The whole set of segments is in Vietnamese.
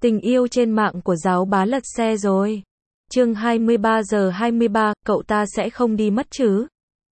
Tình yêu trên mạng của giáo bá lật xe rồi. Chương 23:23, cậu ta sẽ không đi mất chứ?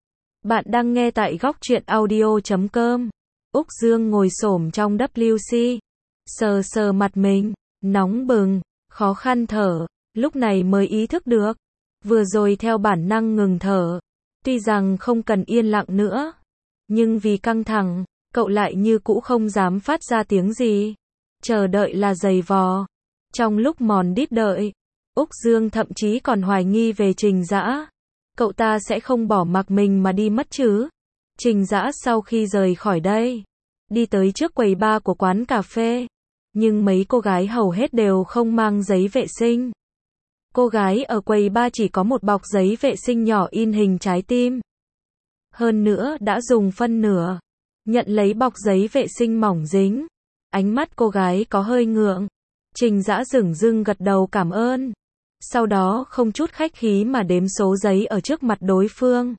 Bạn đang nghe tại góc truyện audio.com. Úc Dương ngồi xổm trong WC, sờ sờ mặt mình, nóng bừng, khó khăn thở, lúc này mới ý thức được. Vừa rồi theo bản năng ngừng thở. Tuy rằng không cần yên lặng nữa, nhưng vì căng thẳng, cậu lại như cũ không dám phát ra tiếng gì. Chờ đợi là giày vò. Trong lúc mòn đít đợi, Úc Dương thậm chí còn hoài nghi về Trình Dã. Cậu ta sẽ không bỏ mặc mình mà đi mất chứ? Trình Dã sau khi rời khỏi đây, đi tới trước quầy bar của quán cà phê. Nhưng mấy cô gái hầu hết đều không mang giấy vệ sinh. Cô gái ở quầy bar chỉ có một bọc giấy vệ sinh nhỏ in hình trái tim. Hơn nữa đã dùng phân nửa. Nhận lấy bọc giấy vệ sinh mỏng dính. Ánh mắt cô gái có hơi ngượng. Trình Dã dửng dưng gật đầu cảm ơn. Sau đó không chút khách khí mà đếm số giấy ở trước mặt đối phương.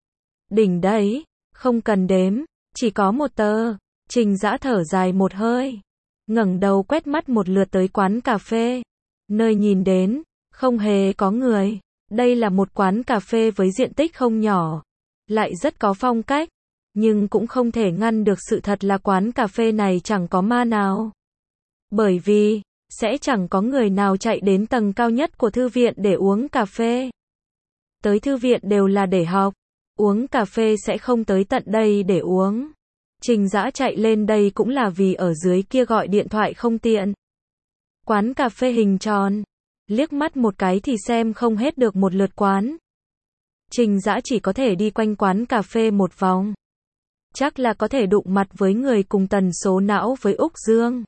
Đỉnh đấy, không cần đếm, chỉ có một tờ. Trình Dã thở dài một hơi, ngẩng đầu quét mắt một lượt tới quán cà phê. Nơi nhìn đến, không hề có người. Đây là một quán cà phê với diện tích không nhỏ, lại rất có phong cách. Nhưng cũng không thể ngăn được sự thật là quán cà phê này chẳng có ma nào. Bởi vì, sẽ chẳng có người nào chạy đến tầng cao nhất của thư viện để uống cà phê. Tới thư viện đều là để học, uống cà phê sẽ không tới tận đây để uống. Trình Dã chạy lên đây cũng là vì ở dưới kia gọi điện thoại không tiện. Quán cà phê hình tròn, liếc mắt một cái thì xem không hết được một lượt quán. Trình Dã chỉ có thể đi quanh quán cà phê một vòng. Chắc là có thể đụng mặt với người cùng tần số não với Úc Dương.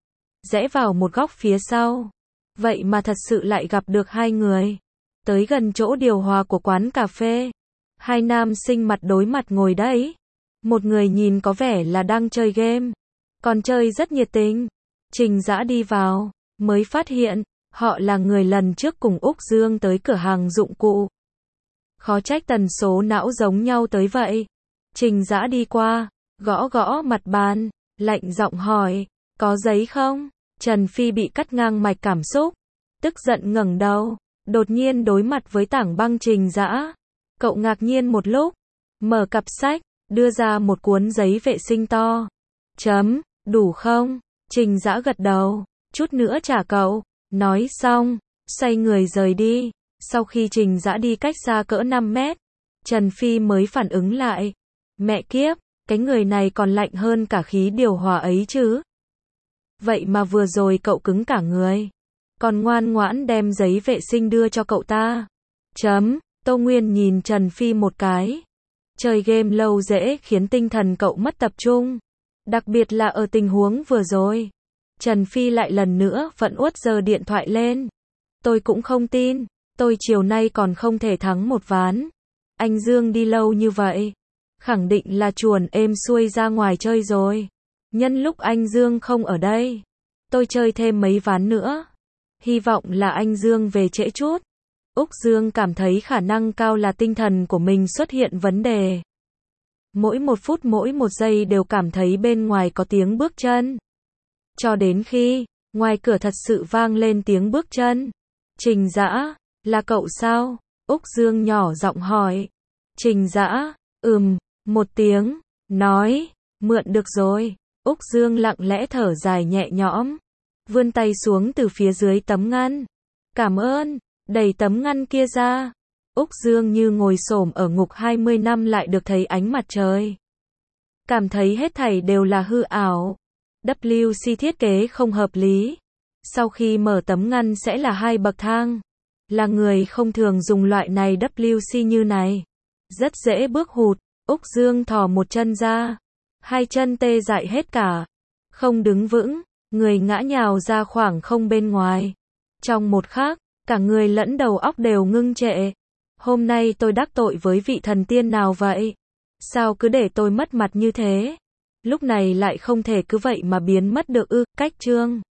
Rẽ vào một góc phía sau. Vậy mà thật sự lại gặp được hai người. Tới gần chỗ điều hòa của quán cà phê. Hai nam sinh mặt đối mặt ngồi đấy. Một người nhìn có vẻ là đang chơi game. Còn chơi rất nhiệt tình. Trình Dã đi vào, mới phát hiện, họ là người lần trước cùng Úc Dương tới cửa hàng dụng cụ. Khó trách tần số não giống nhau tới vậy. Trình Dã đi qua, gõ gõ mặt bàn, lạnh giọng hỏi, có giấy không? Trần Phi bị cắt ngang mạch cảm xúc, tức giận ngẩng đầu, đột nhiên đối mặt với tảng băng Trình Dã. Cậu ngạc nhiên một lúc, mở cặp sách, đưa ra một cuốn giấy vệ sinh to. Đủ không? Trình Dã gật đầu, chút nữa trả cậu. Nói xong, xoay người rời đi. Sau khi Trình Dã đi cách xa cỡ 5 mét, Trần Phi mới phản ứng lại. Mẹ kiếp, cái người này còn lạnh hơn cả khí điều hòa ấy chứ. Vậy mà vừa rồi cậu cứng cả người, còn ngoan ngoãn đem giấy vệ sinh đưa cho cậu ta. Tô Nguyên nhìn Trần Phi một cái. Chơi game lâu dễ khiến tinh thần cậu mất tập trung. Đặc biệt là ở tình huống vừa rồi. Trần Phi lại lần nữa vẫn uất giơ điện thoại lên. Tôi cũng không tin, tôi chiều nay còn không thể thắng một ván. Anh Dương đi lâu như vậy, khẳng định là chuồn êm xuôi ra ngoài chơi rồi. Nhân lúc anh Dương không ở đây, tôi chơi thêm mấy ván nữa. Hy vọng là anh Dương về trễ chút. Úc Dương cảm thấy khả năng cao là tinh thần của mình xuất hiện vấn đề. Mỗi một phút mỗi một giây đều cảm thấy bên ngoài có tiếng bước chân. Cho đến khi, ngoài cửa thật sự vang lên tiếng bước chân. Trình Dã, là cậu sao? Úc Dương nhỏ giọng hỏi. Trình Dã, một tiếng, nói, mượn được rồi. Úc Dương lặng lẽ thở dài nhẹ nhõm, vươn tay xuống từ phía dưới tấm ngăn. Cảm ơn, đẩy tấm ngăn kia ra. Úc Dương như ngồi xổm ở ngục 20 năm lại được thấy ánh mặt trời. Cảm thấy hết thảy đều là hư ảo. WC thiết kế không hợp lý. Sau khi mở tấm ngăn sẽ là 2 bậc thang. Là người không thường dùng loại này WC như này, rất dễ bước hụt. Úc Dương thò một chân ra, hai chân tê dại hết cả, không đứng vững, người ngã nhào ra khoảng không bên ngoài. Trong một khắc, cả người lẫn đầu óc đều ngưng trệ. Hôm nay tôi đắc tội với vị thần tiên nào vậy? Sao cứ để tôi mất mặt như thế? Lúc này lại không thể cứ vậy mà biến mất được ư? Cách chương